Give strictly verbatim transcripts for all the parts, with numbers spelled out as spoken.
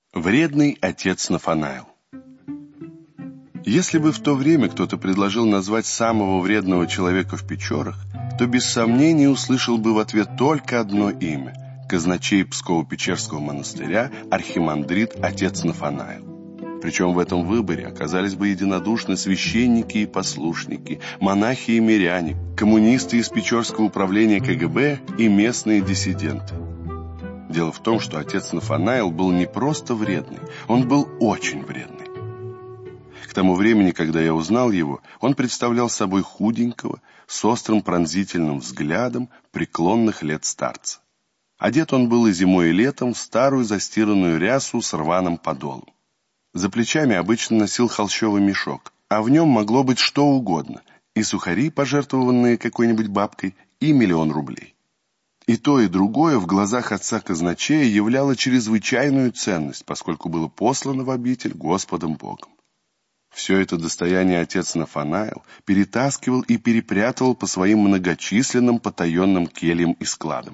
Вредный отец Нафанаил. Если бы в то время кто-то предложил назвать самого вредного человека в Печорах, то без сомнений услышал бы в ответ только одно имя – казначей Псково-Печерского монастыря архимандрит отец Нафанаил. Причем в этом выборе оказались бы единодушны священники и послушники, монахи и миряне, коммунисты из Печорского управления ка гэ бэ и местные диссиденты. Дело в том, что отец Нафанаил был не просто вредный, он был очень вредный. К тому времени, когда я узнал его, он представлял собой худенького, с острым пронзительным взглядом преклонных лет старца. Одет он был и зимой, и летом в старую застиранную рясу с рваным подолом. За плечами обычно носил холщовый мешок, а в нем могло быть что угодно, и сухари, пожертвованные какой-нибудь бабкой, и миллион рублей. И то, и другое в глазах отца казначея являло чрезвычайную ценность, поскольку было послано в обитель Господом Богом. Все это достояние отец Нафанаил перетаскивал и перепрятывал по своим многочисленным потаенным кельям и складам.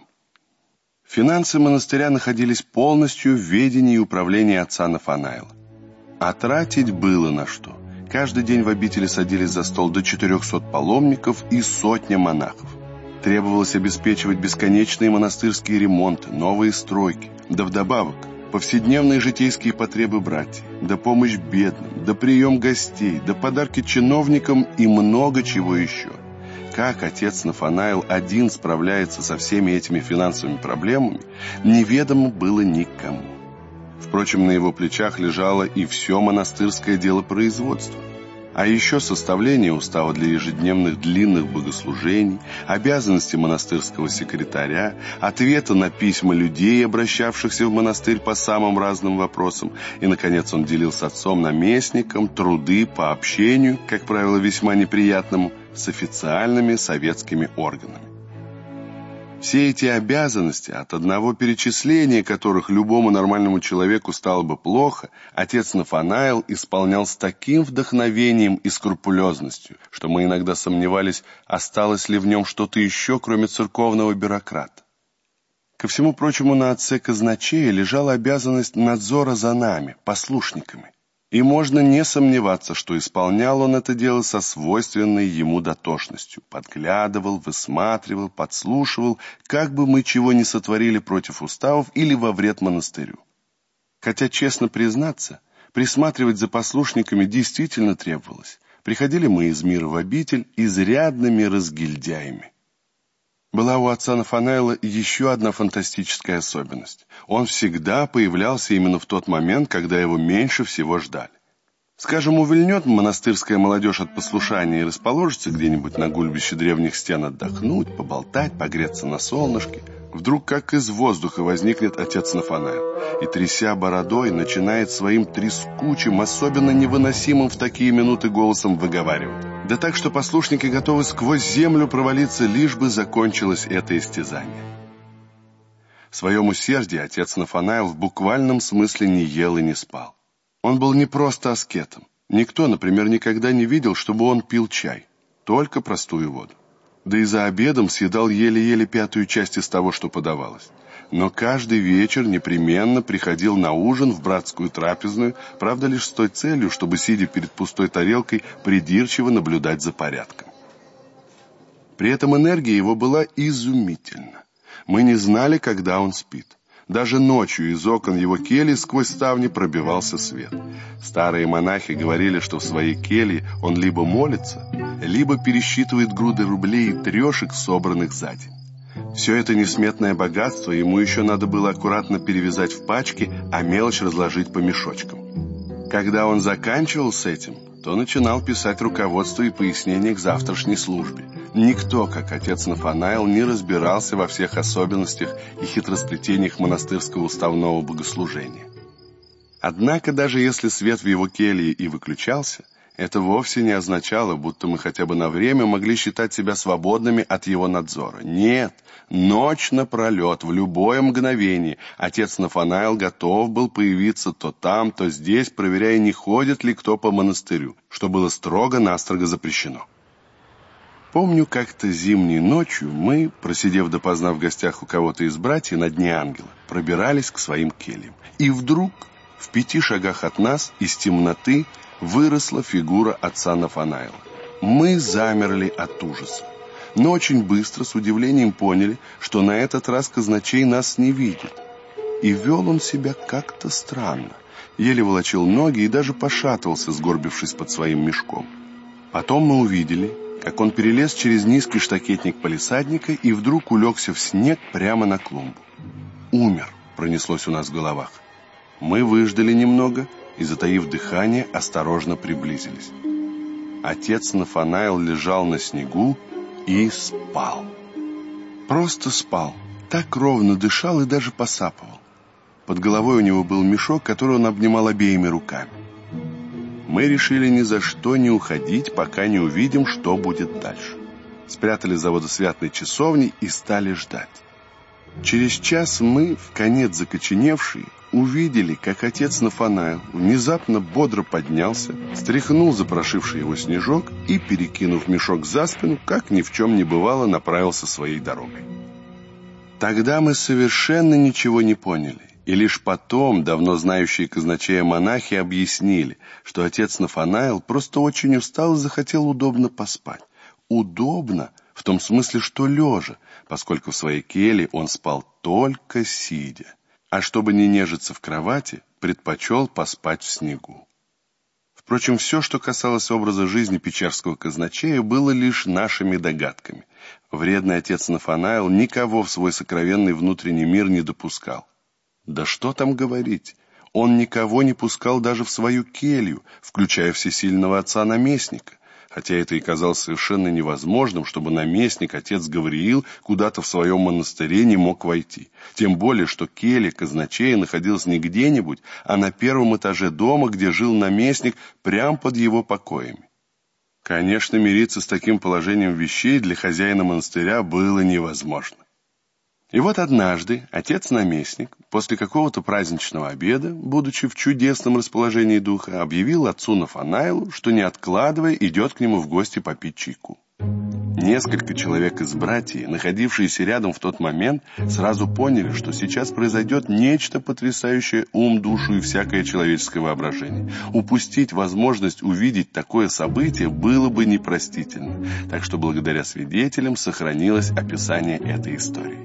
Финансы монастыря находились полностью в ведении и управлении отца Нафанаила. А тратить было на что. Каждый день в обители садились за стол до четырехсот паломников и сотня монахов. Требовалось обеспечивать бесконечные монастырские ремонты, новые стройки, да вдобавок повседневные житейские потребы братьев, да помощь бедным, да прием гостей, да подарки чиновникам и много чего еще. Как отец Нафанаил один справляется со всеми этими финансовыми проблемами, неведомо было никому. Впрочем, на его плечах лежало и все монастырское дело производства. А еще составление устава для ежедневных длинных богослужений, обязанности монастырского секретаря, ответы на письма людей, обращавшихся в монастырь по самым разным вопросам, и, наконец, он делил с отцом-наместником труды по общению, как правило, весьма неприятному, с официальными советскими органами. Все эти обязанности, от одного перечисления которых любому нормальному человеку стало бы плохо, отец Нафанаил исполнял с таким вдохновением и скрупулезностью, что мы иногда сомневались, осталось ли в нем что-то еще, кроме церковного бюрократа. Ко всему прочему, на отце казначея лежала обязанность надзора за нами, послушниками. И можно не сомневаться, что исполнял он это дело со свойственной ему дотошностью. Подглядывал, высматривал, подслушивал, как бы мы чего ни сотворили против уставов или во вред монастырю. Хотя, честно признаться, присматривать за послушниками действительно требовалось. Приходили мы из мира в обитель изрядными разгильдяями. Была у отца Нафанаила еще одна фантастическая особенность. Он всегда появлялся именно в тот момент, когда его меньше всего ждали. Скажем, увильнет монастырская молодежь от послушания и расположится где-нибудь на гульбище древних стен отдохнуть, поболтать, погреться на солнышке. Вдруг, как из воздуха, возникнет отец Нафанаил и, тряся бородой, начинает своим трескучим, особенно невыносимым в такие минуты голосом выговаривать. Да так, что послушники готовы сквозь землю провалиться, лишь бы закончилось это истязание. В своем усердии отец Нафанаил в буквальном смысле не ел и не спал. Он был не просто аскетом. Никто, например, никогда не видел, чтобы он пил чай, только простую воду. Да и за обедом съедал еле-еле пятую часть из того, что подавалось. Но каждый вечер непременно приходил на ужин в братскую трапезную, правда, лишь с той целью, чтобы, сидя перед пустой тарелкой, придирчиво наблюдать за порядком. При этом энергия его была изумительна. Мы не знали, когда он спит. Даже ночью из окон его кельи сквозь ставни пробивался свет. Старые монахи говорили, что в своей келье он либо молится, либо пересчитывает груды рублей и трешек, собранных за день. Все это несметное богатство ему еще надо было аккуратно перевязать в пачки, а мелочь разложить по мешочкам. Когда он заканчивал с этим, то начинал писать руководство и пояснения к завтрашней службе. Никто, как отец Нафанаил, не разбирался во всех особенностях и хитросплетениях монастырского уставного богослужения. Однако, даже если свет в его келье и выключался, это вовсе не означало, будто мы хотя бы на время могли считать себя свободными от его надзора. Нет, ночь напролет, в любое мгновение, отец Нафанаил готов был появиться то там, то здесь, проверяя, не ходит ли кто по монастырю, что было строго-настрого запрещено. Помню, как-то зимней ночью мы, просидев допоздна в гостях у кого-то из братьев на дне ангела, пробирались к своим кельям. И вдруг В пяти шагах от нас из темноты выросла фигура отца Нафанаила. Мы замерли от ужаса, но очень быстро с удивлением поняли, что на этот раз казначей нас не видит. И вел он себя как-то странно, еле волочил ноги и даже пошатывался, сгорбившись под своим мешком. Потом мы увидели, как он перелез через низкий штакетник палисадника и вдруг улегся в снег прямо на клумбу. «Умер», — пронеслось у нас в головах. Мы выждали немного и, затаив дыхание, осторожно приблизились. Отец Нафанаил лежал на снегу и спал. Просто спал, так ровно дышал и даже посапывал. Под головой у него был мешок, который он обнимал обеими руками. Мы решили ни за что не уходить, пока не увидим, что будет дальше. Спрятались за водосвятной часовней и стали ждать. Через час мы, вконец закоченевшие, увидели, как отец Нафанаил внезапно бодро поднялся, стряхнул запорошивший его снежок и, перекинув мешок за спину, как ни в чем не бывало, направился своей дорогой. Тогда мы совершенно ничего не поняли. И лишь потом давно знающие казначея монахи объяснили, что отец Нафанаил просто очень устал и захотел удобно поспать. Удобно в том смысле, что лежа, поскольку в своей келье он спал только сидя. А чтобы не нежиться в кровати, предпочел поспать в снегу. Впрочем, все, что касалось образа жизни печерского казначея, было лишь нашими догадками. Вредный отец Нафанаил никого в свой сокровенный внутренний мир не допускал. Да что там говорить, он никого не пускал даже в свою келью, включая всесильного отца-наместника, хотя это и казалось совершенно невозможным, чтобы наместник, отец Гавриил, куда-то в своем монастыре не мог войти. Тем более, что келья казначея находилась не где-нибудь, а на первом этаже дома, где жил наместник, прямо под его покоями. Конечно, мириться с таким положением вещей для хозяина монастыря было невозможно. И вот однажды отец-наместник после какого-то праздничного обеда, будучи в чудесном расположении духа, объявил отцу Нафанаилу, что, не откладывая, идет к нему в гости попить чайку. Несколько человек из братьев, находившиеся рядом в тот момент, сразу поняли, что сейчас произойдет нечто потрясающее ум, душу и всякое человеческое воображение. Упустить возможность увидеть такое событие было бы непростительно, так что благодаря свидетелям сохранилось описание этой истории.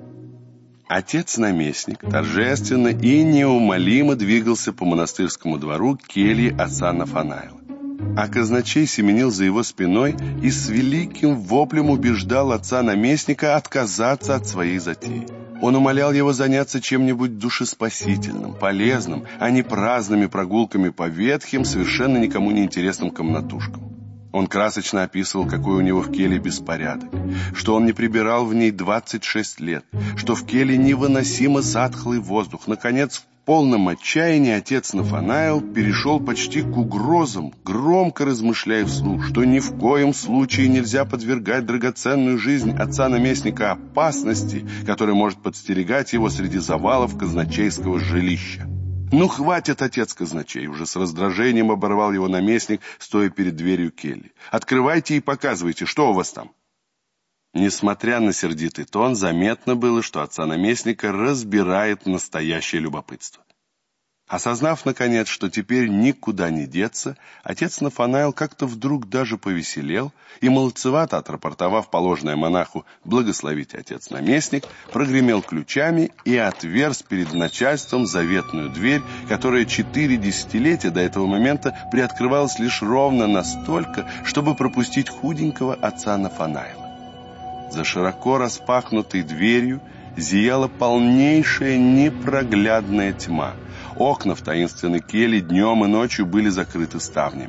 Отец-наместник торжественно и неумолимо двигался по монастырскому двору к келье отца Нафанаила. А казначей семенил за его спиной и с великим воплем убеждал отца-наместника отказаться от своей затеи. Он умолял его заняться чем-нибудь душеспасительным, полезным, а не праздными прогулками по ветхим, совершенно никому не интересным комнатушкам. Он красочно описывал, какой у него в келье беспорядок, что он не прибирал в ней двадцать шесть лет, что в келье невыносимо затхлый воздух. Наконец, в полном отчаянии отец Нафанаил перешел почти к угрозам, громко размышляя вслух, что ни в коем случае нельзя подвергать драгоценную жизнь отца-наместника опасности, которая может подстерегать его среди завалов казначейского жилища. «Ну, хватит, отец казначей!» — уже с раздражением оборвал его наместник, стоя перед дверью кельи. «Открывайте и показывайте, что у вас там!» Несмотря на сердитый тон, заметно было, что отца-наместника разбирает настоящее любопытство. Осознав, наконец, что теперь никуда не деться, отец Нафанаил как-то вдруг даже повеселел и, молодцевато отрапортовав положенное монаху «благословите, отец-наместник», прогремел ключами и отверз перед начальством заветную дверь, которая четыре десятилетия до этого момента приоткрывалась лишь ровно настолько, чтобы пропустить худенького отца Нафанаила. За широко распахнутой дверью зияла полнейшая непроглядная тьма. Окна в таинственной келье днем и ночью были закрыты ставнями.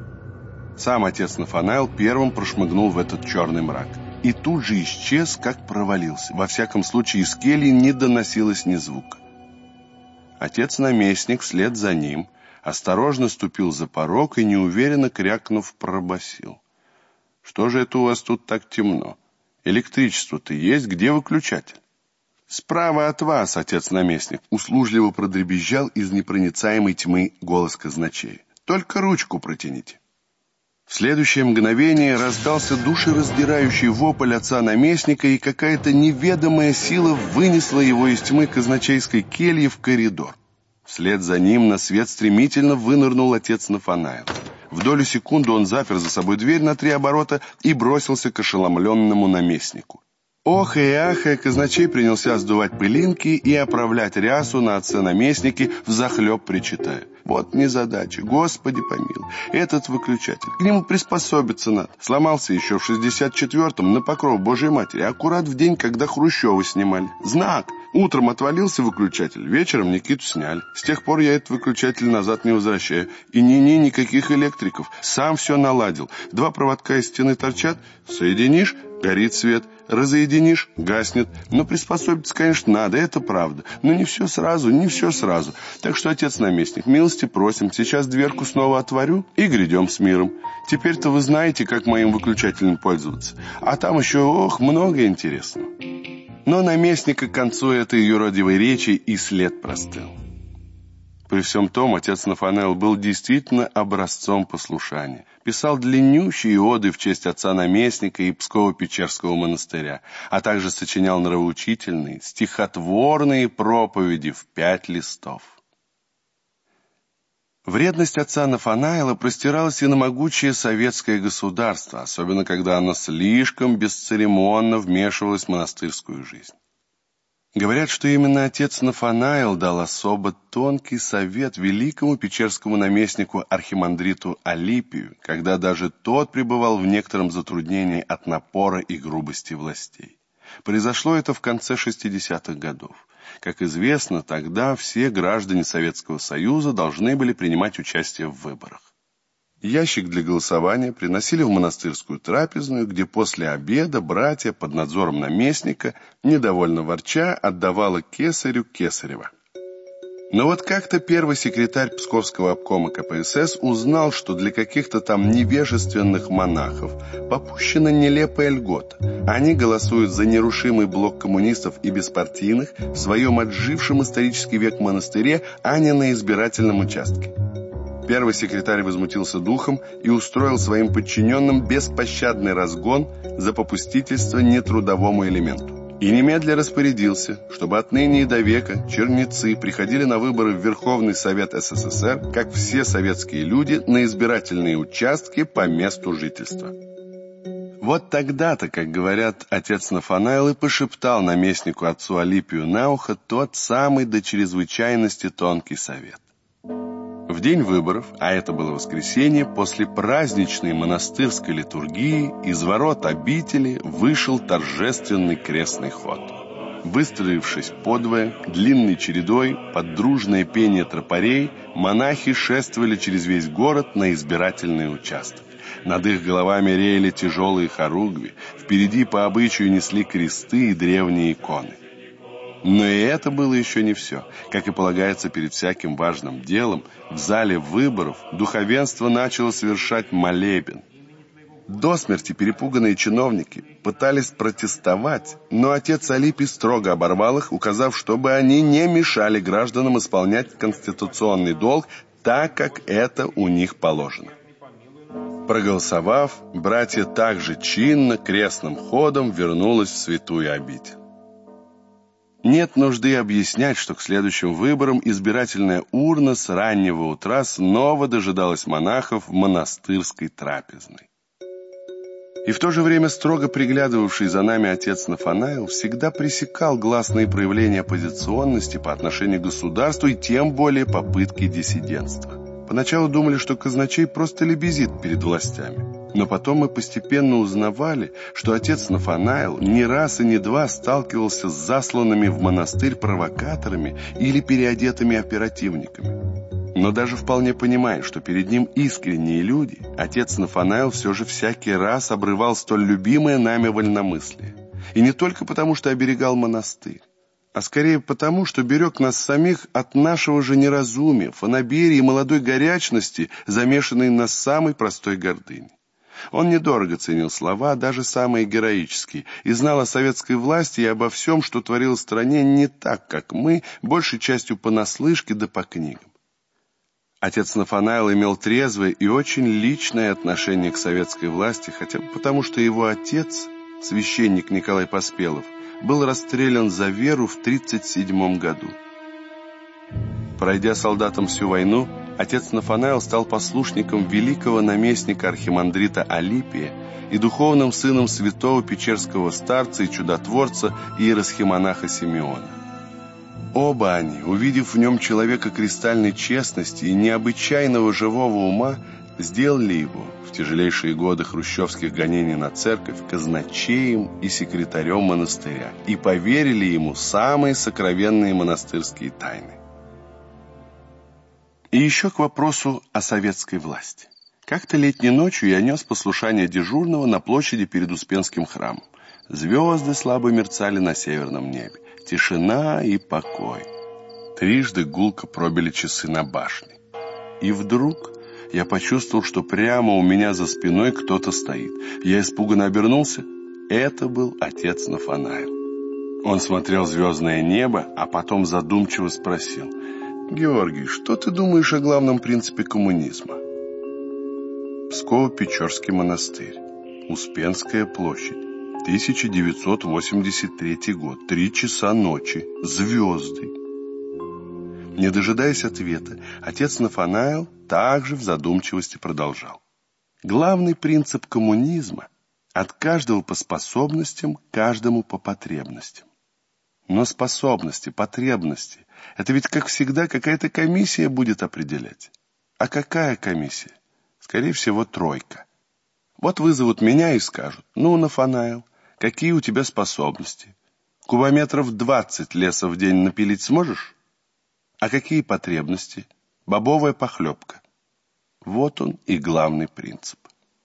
Сам отец Нафанаил первым прошмыгнул в этот черный мрак и тут же исчез, как провалился. Во всяком случае, из кельи не доносилось ни звука. Отец-наместник вслед за ним осторожно ступил за порог и, неуверенно крякнув, пробасил: «Что же это у вас тут так темно? Электричество-то есть, где выключатель?» «Справа от вас, отец-наместник», — услужливо продребезжал из непроницаемой тьмы голос казначея. «Только ручку протяните». В следующее мгновение раздался душераздирающий вопль отца-наместника, и какая-то неведомая сила вынесла его из тьмы казначейской кельи в коридор. Вслед за ним на свет стремительно вынырнул отец Нафанаил. В долю секунды он запер за собой дверь на три оборота и бросился к ошеломленному наместнику. Ох и ахая, казначей принялся сдувать пылинки и оправлять рясу на отце-наместнике, взахлеб причитая: «Вот незадача, Господи помилуй, этот выключатель, к нему приспособиться надо. Сломался еще в шестьдесят четвёртом на покров Божьей Матери, аккурат в день, когда Хрущева снимали. Знак! Утром отвалился выключатель, вечером Никиту сняли. С тех пор я этот выключатель назад не возвращаю. И ни-ни, никаких электриков. Сам все наладил. Два проводка из стены торчат, соединишь — горит свет, разъединишь — гаснет. Но приспособиться, конечно, надо, это правда. Но не все сразу, не все сразу. Так что, отец-наместник, милости просим, сейчас дверку снова отворю и грядем с миром. Теперь-то вы знаете, как моим выключателем пользоваться. А там еще, ох, много интересного». Но наместника к концу этой юродивой речи и след простыл. При всем том, отец Нафанаил был действительно образцом послушания. Писал длиннющие оды в честь отца-наместника и Псково-Печерского монастыря, а также сочинял нравоучительные, стихотворные проповеди в пять листов. Вредность отца Нафанаила простиралась и на могучее советское государство, особенно когда оно слишком бесцеремонно вмешивалось в монастырскую жизнь. Говорят, что именно отец Нафанаил дал особо тонкий совет великому печерскому наместнику архимандриту Алипию, когда даже тот пребывал в некотором затруднении от напора и грубости властей. Произошло это в конце шестидесятых годов. Как известно, тогда все граждане Советского Союза должны были принимать участие в выборах. Ящик для голосования приносили в монастырскую трапезную, где после обеда братья под надзором наместника, недовольно ворча, отдавала кесарю кесарева. Но вот как-то первый секретарь Псковского обкома ка пэ эс эс узнал, что для каких-то там невежественных монахов попущена нелепая льгота. Они голосуют за нерушимый блок коммунистов и беспартийных в своем отжившем исторический век монастыре, а не на избирательном участке. Первый секретарь возмутился духом и устроил своим подчиненным беспощадный разгон за попустительство нетрудовому элементу. И немедля распорядился, чтобы отныне и до века чернецы приходили на выборы в Верховный Совет эс эс эс эр, как все советские люди, на избирательные участки по месту жительства. Вот тогда-то, как говорят, отец Нафанаил и пошептал наместнику отцу Алипию на ухо тот самый до чрезвычайности тонкий совет. В день выборов, а это было воскресенье, после праздничной монастырской литургии из ворот обители вышел торжественный крестный ход. Выстроившись подвое, длинной чередой, под дружное пение тропарей, монахи шествовали через весь город на избирательный участок. Над их головами реяли тяжелые хоругви, впереди по обычаю несли кресты и древние иконы. Но и это было еще не все. Как и полагается перед всяким важным делом, в зале выборов духовенство начало совершать молебен. До смерти перепуганные чиновники пытались протестовать, но отец Алипий строго оборвал их, указав, чтобы они не мешали гражданам исполнять конституционный долг так, как это у них положено. Проголосовав, братья также чинно, крестным ходом вернулось в святую обитель. Нет нужды объяснять, что к следующим выборам избирательная урна с раннего утра снова дожидалась монахов в монастырской трапезной. И в то же время строго приглядывавший за нами отец Нафанаил всегда пресекал гласные проявления оппозиционности по отношению к государству и тем более попытки диссидентства. Поначалу думали, что казначей просто лебезит перед властями. Но потом мы постепенно узнавали, что отец Нафанаил не раз и не два сталкивался с засланными в монастырь провокаторами или переодетыми оперативниками. Но даже вполне понимая, что перед ним искренние люди, отец Нафанаил все же всякий раз обрывал столь любимое нами вольномыслие. И не только потому, что оберегал монастырь, а скорее потому, что берег нас самих от нашего же неразумия, фанаберии и молодой горячности, замешанной на самой простой гордыне. Он недорого ценил слова, даже самые героические, и знал о советской власти и обо всем, что творилось в стране, не так, как мы, большей частью понаслышке да по книгам. Отец Нафанаил имел трезвое и очень личное отношение к советской власти, хотя бы потому, что его отец, священник Николай Поспелов, был расстрелян за веру в тридцать седьмом году. Пройдя солдатом всю войну, отец Нафанаил стал послушником великого наместника архимандрита Алипия и духовным сыном святого печерского старца и чудотворца иеросхимонаха Симеона. Оба они, увидев в нем человека кристальной честности и необычайного живого ума, сделали его в тяжелейшие годы хрущевских гонений на церковь казначеем и секретарем монастыря и поверили ему самые сокровенные монастырские тайны. И еще к вопросу о советской власти. Как-то летней ночью я нес послушание дежурного на площади перед Успенским храмом. Звезды слабо мерцали на северном небе. Тишина и покой. Трижды гулко пробили часы на башне. И вдруг я почувствовал, что прямо у меня за спиной кто-то стоит. Я испуганно обернулся. Это был отец Нафанаил. Он смотрел в звездное небо, а потом задумчиво спросил: «Георгий, что ты думаешь о главном принципе коммунизма?» Псково-Печорский монастырь, Успенская площадь, тысяча девятьсот восемьдесят третий год, три часа ночи, звезды. Не дожидаясь ответа, отец Нафанаил также в задумчивости продолжал. Главный принцип коммунизма – от каждого по способностям, каждому по потребностям. Но способности, потребности – это ведь, как всегда, какая-то комиссия будет определять. А какая комиссия? Скорее всего, тройка. Вот вызовут меня и скажут: «Ну, Нафанаил, какие у тебя способности? Кубометров двадцать леса в день напилить сможешь? А какие потребности? Бобовая похлебка». Вот он и главный принцип.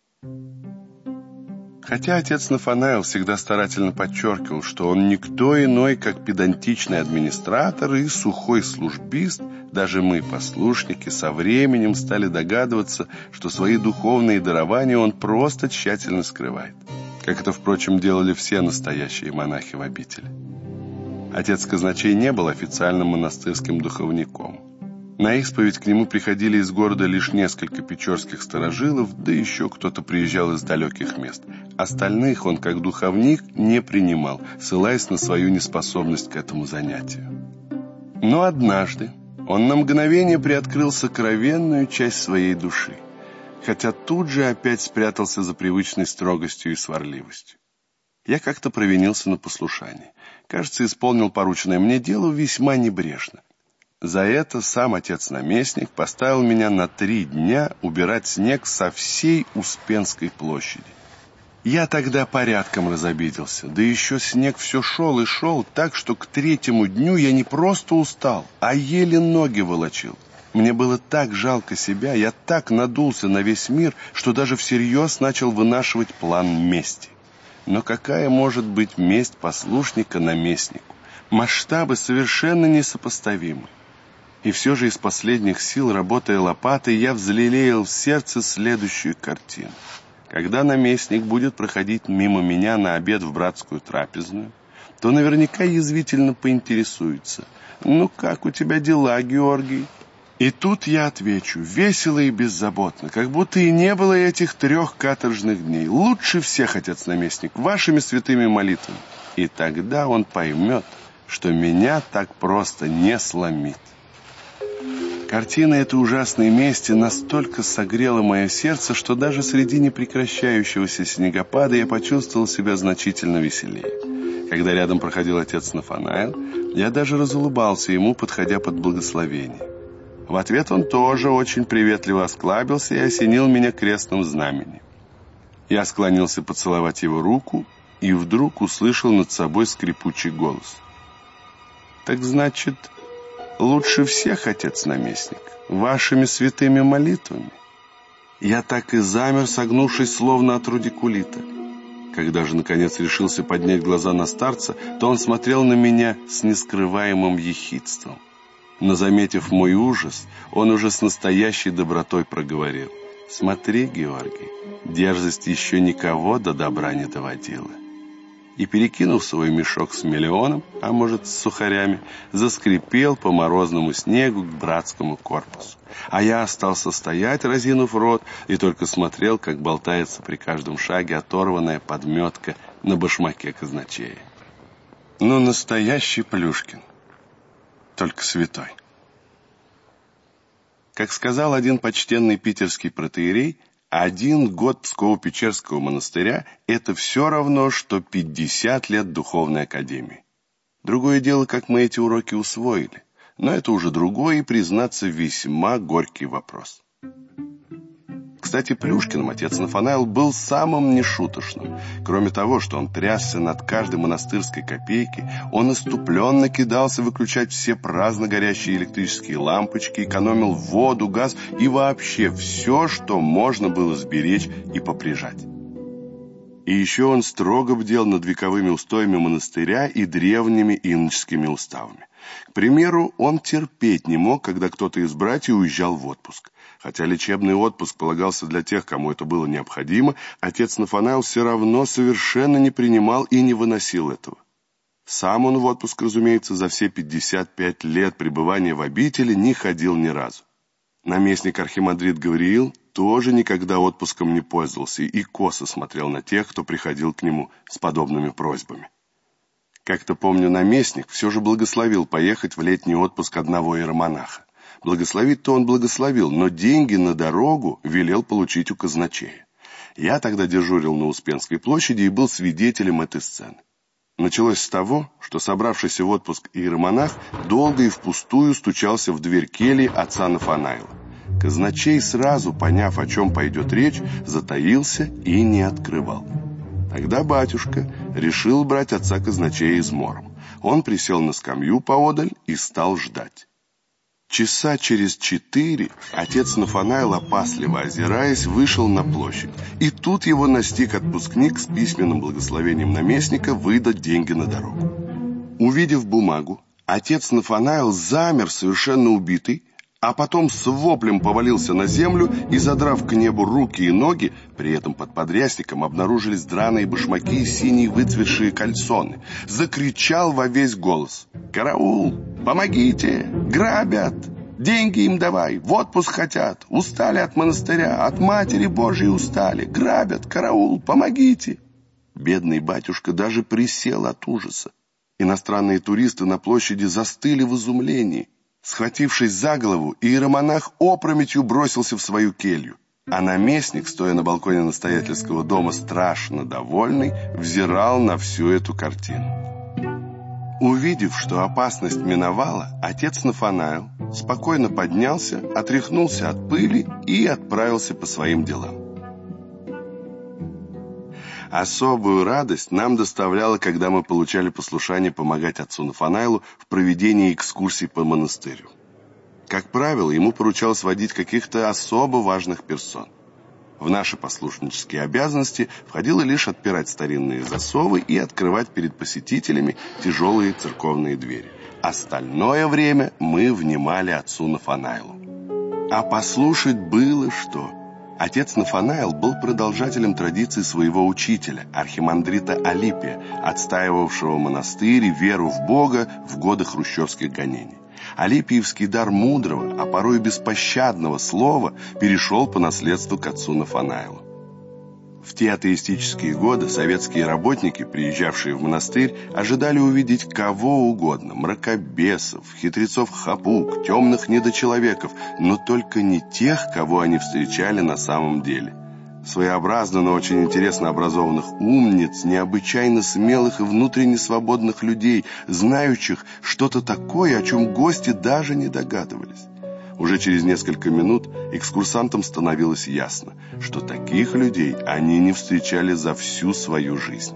Хотя отец Нафанаил всегда старательно подчеркивал, что он никто иной, как педантичный администратор и сухой службист, даже мы, послушники, со временем стали догадываться, что свои духовные дарования он просто тщательно скрывает. Как это, впрочем, делали все настоящие монахи в обители. Отец казначей не был официальным монастырским духовником. На исповедь к нему приходили из города лишь несколько печорских старожилов, да еще кто-то приезжал из далеких мест. Остальных он, как духовник, не принимал, ссылаясь на свою неспособность к этому занятию. Но однажды он на мгновение приоткрыл сокровенную часть своей души, хотя тут же опять спрятался за привычной строгостью и сварливостью. Я как-то провинился на послушании. Кажется, исполнил порученное мне дело весьма небрежно. За это сам отец-наместник поставил меня на три дня убирать снег со всей Успенской площади. Я тогда порядком разобиделся, да еще снег все шел и шел, так что к третьему дню я не просто устал, а еле ноги волочил. Мне было так жалко себя, я так надулся на весь мир, что даже всерьез начал вынашивать план мести. Но какая может быть месть послушника наместнику? Масштабы совершенно несопоставимы. И все же из последних сил, работая лопатой, я взлелеял в сердце следующую картину. Когда наместник будет проходить мимо меня на обед в братскую трапезную, то наверняка язвительно поинтересуется: «Ну как у тебя дела, Георгий?» И тут я отвечу, весело и беззаботно, как будто и не было этих трех каторжных дней. Лучше всех, отец-наместник, вашими святыми молитвами. И тогда он поймет, что меня так просто не сломить. Картина этой ужасной мести настолько согрела мое сердце, что даже среди непрекращающегося снегопада я почувствовал себя значительно веселее. Когда рядом проходил отец Нафанаил, я даже разулыбался ему, подходя под благословение. В ответ он тоже очень приветливо осклабился и осенил меня крестным знаменем. Я склонился поцеловать его руку и вдруг услышал над собой скрипучий голос. «Так значит, лучше всех, отец-наместник, вашими святыми молитвами?» Я так и замер, согнувшись, словно от радикулита. Когда же, наконец, решился поднять глаза на старца, то он смотрел на меня с нескрываемым ехидством. Но, заметив мой ужас, он уже с настоящей добротой проговорил: «Смотри, Георгий, дерзость еще никого до добра не доводила». И, перекинув свой мешок с миллионом, а может, с сухарями, заскрипел по морозному снегу к братскому корпусу. А я остался стоять, разинув рот, и только смотрел, как болтается при каждом шаге оторванная подметка на башмаке казначея. Ну, настоящий Плюшкин. Только святой. Как сказал один почтенный питерский протоиерей, один год Псково-Печерского монастыря – это все равно, что пятьдесят лет духовной академии. Другое дело, как мы эти уроки усвоили, но это уже другой и, признаться, весьма горький вопрос. Кстати, Плюшкиным отец Нафанаил был самым нешуточным. Кроме того, что он трясся над каждой монастырской копейки, он иступленно кидался выключать все праздно горящие электрические лампочки, экономил воду, газ и вообще все, что можно было сберечь и поприжать. И еще он строго бдел над вековыми устоями монастыря и древними иноческими уставами. К примеру, он терпеть не мог, когда кто-то из братьев уезжал в отпуск. Хотя лечебный отпуск полагался для тех, кому это было необходимо, отец Нафанаил все равно совершенно не принимал и не выносил этого. Сам он в отпуск, разумеется, за все пятьдесят пять лет пребывания в обители не ходил ни разу. Наместник архимандрит Гавриил тоже никогда отпуском не пользовался и косо смотрел на тех, кто приходил к нему с подобными просьбами. Как-то, помню, наместник все же благословил поехать в летний отпуск одного иеромонаха. Благословить-то он благословил, но деньги на дорогу велел получить у казначея. Я тогда дежурил на Успенской площади и был свидетелем этой сцены. Началось с того, что собравшийся в отпуск иеромонах долго и впустую стучался в дверь кельи отца Нафанаила. Казначей, сразу поняв, о чем пойдет речь, затаился и не открывал. Тогда батюшка решил брать отца казначея измором. Он присел на скамью поодаль и стал ждать. Часа через четыре отец Нафанаил, опасливо озираясь, вышел на площадь. И тут его настиг отпускник с письменным благословением наместника выдать деньги на дорогу. Увидев бумагу, отец Нафанаил замер, совершенно убитый, а потом с воплем повалился на землю и, задрав к небу руки и ноги, при этом под подрясником обнаружились драные башмаки и синие выцветшие кальсоны, закричал во весь голос: «Караул! Помогите! Грабят! Деньги им давай! В отпуск хотят! Устали от монастыря! От Матери Божией устали! Грабят! Караул! Помогите!» Бедный батюшка даже присел от ужаса. Иностранные туристы на площади застыли в изумлении. Схватившись за голову, иеромонах опрометью бросился в свою келью, а наместник, стоя на балконе настоятельского дома, страшно довольный, взирал на всю эту картину. Увидев, что опасность миновала, отец Нафанаил спокойно поднялся, отряхнулся от пыли и отправился по своим делам. Особую радость нам доставляло, когда мы получали послушание помогать отцу Нафанаилу в проведении экскурсий по монастырю. Как правило, ему поручалось водить каких-то особо важных персон. В наши послушнические обязанности входило лишь отпирать старинные засовы и открывать перед посетителями тяжелые церковные двери. Остальное время мы внимали отцу Нафанаилу. А послушать было что. Отец Нафанаил был продолжателем традиций своего учителя, архимандрита Алипия, отстаивавшего монастырь и веру в Бога в годы хрущевских гонений. Алипиевский дар мудрого, а порой беспощадного слова перешел по наследству к отцу Нафанаилу. В те атеистические годы советские работники, приезжавшие в монастырь, ожидали увидеть кого угодно – мракобесов, хитрецов-хапук, темных недочеловеков, но только не тех, кого они встречали на самом деле. Своеобразно, но очень интересно образованных умниц, необычайно смелых и внутренне свободных людей, знающих что-то такое, о чем гости даже не догадывались. Уже через несколько минут экскурсантам становилось ясно, что таких людей они не встречали за всю свою жизнь.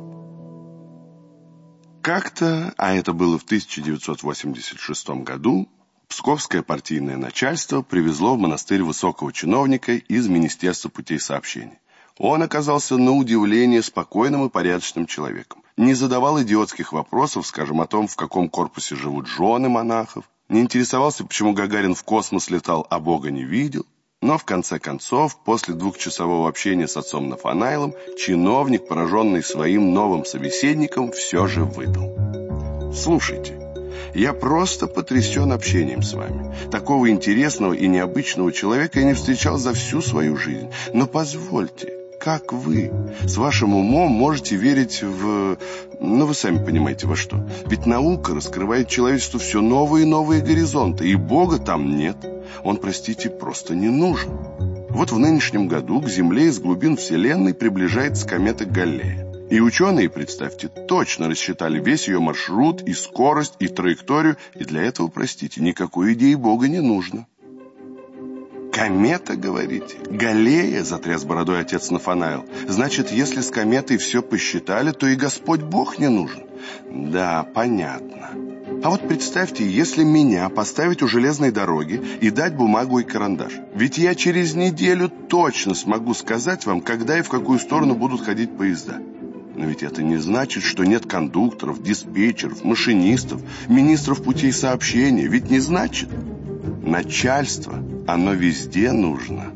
Как-то, а это было в тысяча девятьсот восемьдесят шестом году, псковское партийное начальство привезло в монастырь высокого чиновника из Министерства путей сообщений. Он оказался на удивление спокойным и порядочным человеком. Не задавал идиотских вопросов, скажем, о том, в каком корпусе живут жены монахов, не интересовался, почему Гагарин в космос летал, а Бога не видел. Но в конце концов, после двухчасового общения с отцом Нафанаилом, чиновник, пораженный своим новым собеседником, все же выдал: «Слушайте, я просто потрясен общением с вами. Такого интересного и необычного человека я не встречал за всю свою жизнь. Но позвольте, Как вы с вашим умом можете верить в... Ну, вы сами понимаете, во что. Ведь наука раскрывает человечеству все новые и новые горизонты, и Бога там нет. Он, простите, просто не нужен. Вот в нынешнем году к Земле из глубин Вселенной приближается комета Галлея. И ученые, представьте, точно рассчитали весь ее маршрут, и скорость, и траекторию, и для этого, простите, никакой идеи Бога не нужно. «Комета, говорите? Галлея?» — затряс бородой отец Нафанаил. «Значит, если с кометой все посчитали, то и Господь Бог не нужен?» «Да, понятно. А вот представьте, если меня поставить у железной дороги и дать бумагу и карандаш. Ведь я через неделю точно смогу сказать вам, когда и в какую сторону будут ходить поезда. Но ведь это не значит, что нет кондукторов, диспетчеров, машинистов, министров путей сообщения. Ведь не значит. Начальство, оно везде нужно».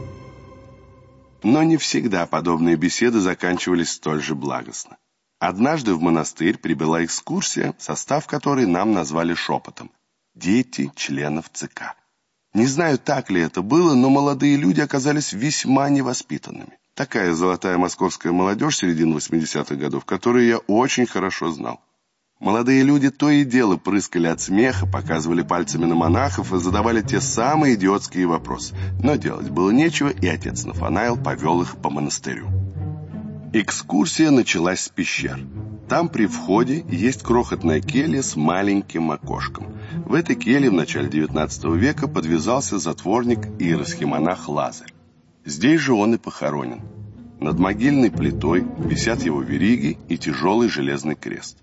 Но не всегда подобные беседы заканчивались столь же благостно. Однажды в монастырь прибыла экскурсия, состав которой нам назвали шепотом «Дети членов ЦК». Не знаю, так ли это было, но молодые люди оказались весьма невоспитанными. Такая золотая московская молодежь середины восьмидесятых годов, которую я очень хорошо знал. Молодые люди то и дело прыскали от смеха, показывали пальцами на монахов и задавали те самые идиотские вопросы. Но делать было нечего, и отец Нафанаил повел их по монастырю. Экскурсия началась с пещер. Там при входе есть крохотная келья с маленьким окошком. В этой келье в начале девятнадцатого века подвязался затворник иеросхимонах Лазарь. Здесь же он и похоронен. Над могильной плитой висят его вериги и тяжелый железный крест.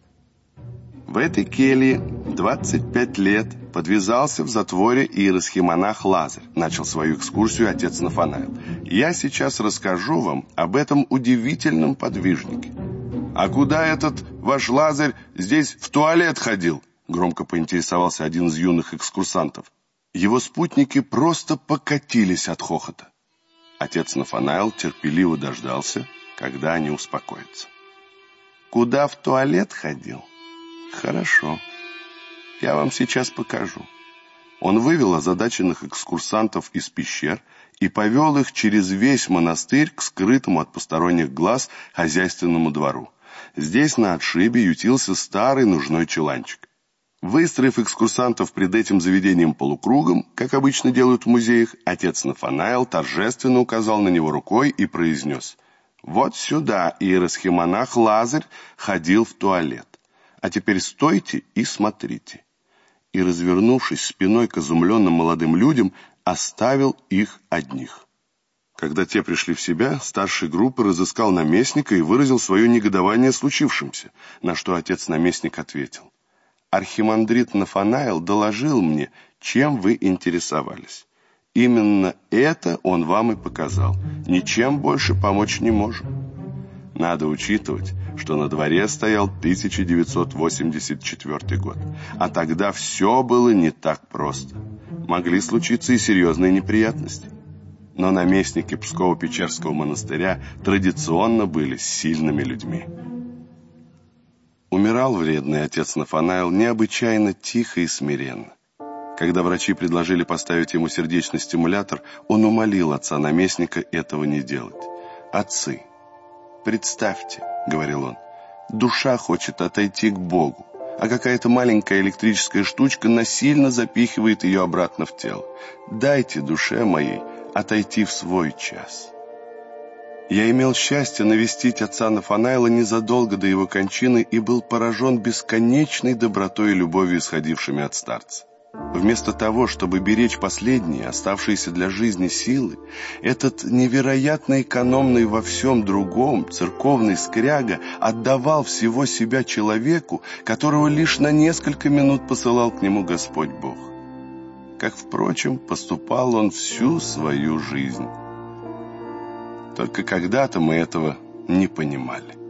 В этой келье двадцать пять лет подвязался в затворе иеросхимонах Лазарь, начал свою экскурсию отец Нафанаил. Я сейчас расскажу вам об этом удивительном подвижнике. «А куда этот ваш Лазарь здесь в туалет ходил?» громко поинтересовался один из юных экскурсантов. Его спутники просто покатились от хохота. Отец Нафанаил терпеливо дождался, когда они успокоятся. «Куда в туалет ходил? Хорошо, я вам сейчас покажу». Он вывел озадаченных экскурсантов из пещер и повел их через весь монастырь к скрытому от посторонних глаз хозяйственному двору. Здесь на отшибе ютился старый нужной чуланчик. Выстроив экскурсантов пред этим заведением полукругом, как обычно делают в музеях, отец Нафанаил торжественно указал на него рукой и произнес: «Вот сюда иеросхимонах Лазарь ходил в туалет. А теперь стойте и смотрите». И, развернувшись спиной к изумленным молодым людям, оставил их одних. Когда те пришли в себя, старший группы разыскал наместника и выразил свое негодование случившимся, на что отец-наместник ответил: «Архимандрит Нафанаил доложил мне, чем вы интересовались. Именно это он вам и показал. Ничем больше помочь не можем». Надо учитывать, что на дворе стоял тысяча девятьсот восемьдесят четвёртый год, а тогда все было не так просто. Могли случиться и серьезные неприятности. Но наместники Псково-Печерского монастыря традиционно были сильными людьми. Умирал вредный отец Нафанаил необычайно тихо и смиренно. Когда врачи предложили поставить ему сердечный стимулятор, он умолил отца-наместника этого не делать. «Отцы, представьте, — говорил он, — душа хочет отойти к Богу, а какая-то маленькая электрическая штучка насильно запихивает ее обратно в тело. Дайте душе моей отойти в свой час». Я имел счастье навестить отца Нафанаила незадолго до его кончины и был поражен бесконечной добротой и любовью, исходившими от старца. Вместо того, чтобы беречь последние, оставшиеся для жизни силы, этот невероятно экономный во всем другом церковный скряга отдавал всего себя человеку, которого лишь на несколько минут посылал к нему Господь Бог. Как, впрочем, поступал он всю свою жизнь. Только когда-то мы этого не понимали.